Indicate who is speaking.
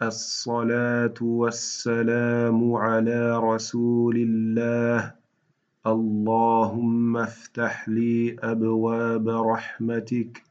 Speaker 1: الصلاة والسلام على رسول الله. اللهم افتح لي أبواب رحمتك